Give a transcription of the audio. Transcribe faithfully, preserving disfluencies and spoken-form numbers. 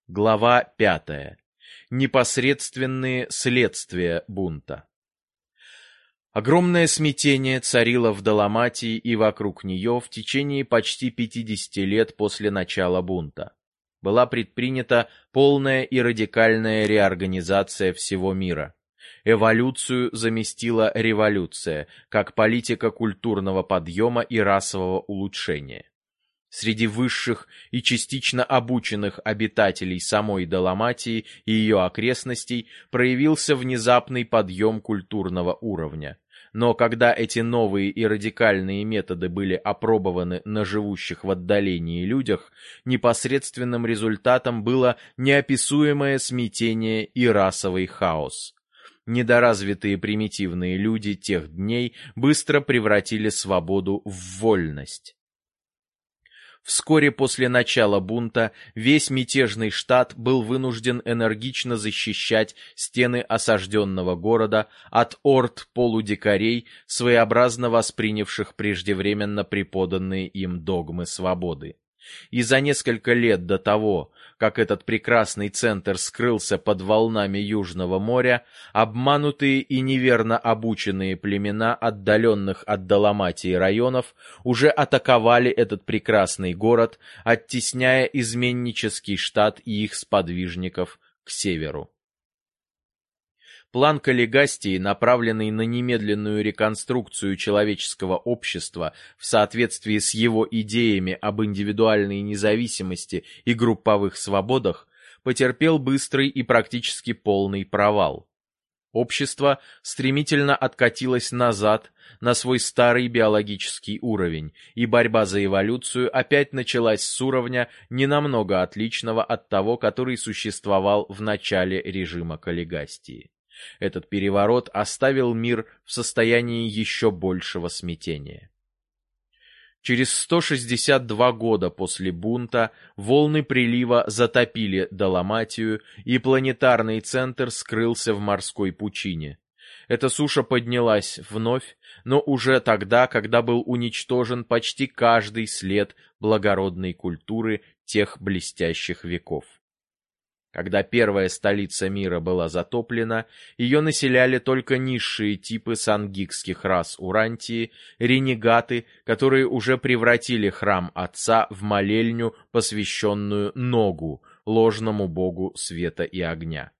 Глава пятая. Непосредственные следствия бунта. Огромное смятение царило в Далматии и вокруг нее в течение почти пятидесяти лет после начала бунта. Была предпринята полная и радикальная реорганизация всего мира. Эволюцию заместила революция, как политика культурного подъема и расового улучшения. Среди высших и частично обученных обитателей самой Далматии и ее окрестностей проявился внезапный подъем культурного уровня. Но когда эти новые и радикальные методы были опробованы на живущих в отдалении людях, непосредственным результатом было неописуемое смятение и расовый хаос. Недоразвитые примитивные люди тех дней быстро превратили свободу в вольность. Вскоре после начала бунта весь мятежный штат был вынужден энергично защищать стены осажденного города от орд полудикарей, своеобразно воспринявших преждевременно преподанные им догмы свободы. И за несколько лет до того, как этот прекрасный центр скрылся под волнами Южного моря, обманутые и неверно обученные племена отдаленных от Далматии районов уже атаковали этот прекрасный город, оттесняя изменнический штат и их сподвижников к северу. План Каллигастии, направленный на немедленную реконструкцию человеческого общества в соответствии с его идеями об индивидуальной независимости и групповых свободах, потерпел быстрый и практически полный провал. Общество стремительно откатилось назад на свой старый биологический уровень, и борьба за эволюцию опять началась с уровня, ненамного отличного от того, который существовал в начале режима Каллигастии. Этот переворот оставил мир в состоянии еще большего смятения. Через сто шестьдесят два года после бунта волны прилива затопили Далматию, и планетарный центр скрылся в морской пучине. Эта суша поднялась вновь, но уже тогда, когда был уничтожен почти каждый след благородной культуры тех блестящих веков. Когда первая столица мира была затоплена, ее населяли только низшие типы сангикских рас Урантии, ренегаты, которые уже превратили храм Отца в молельню, посвященную Ногу, ложному богу света и огня.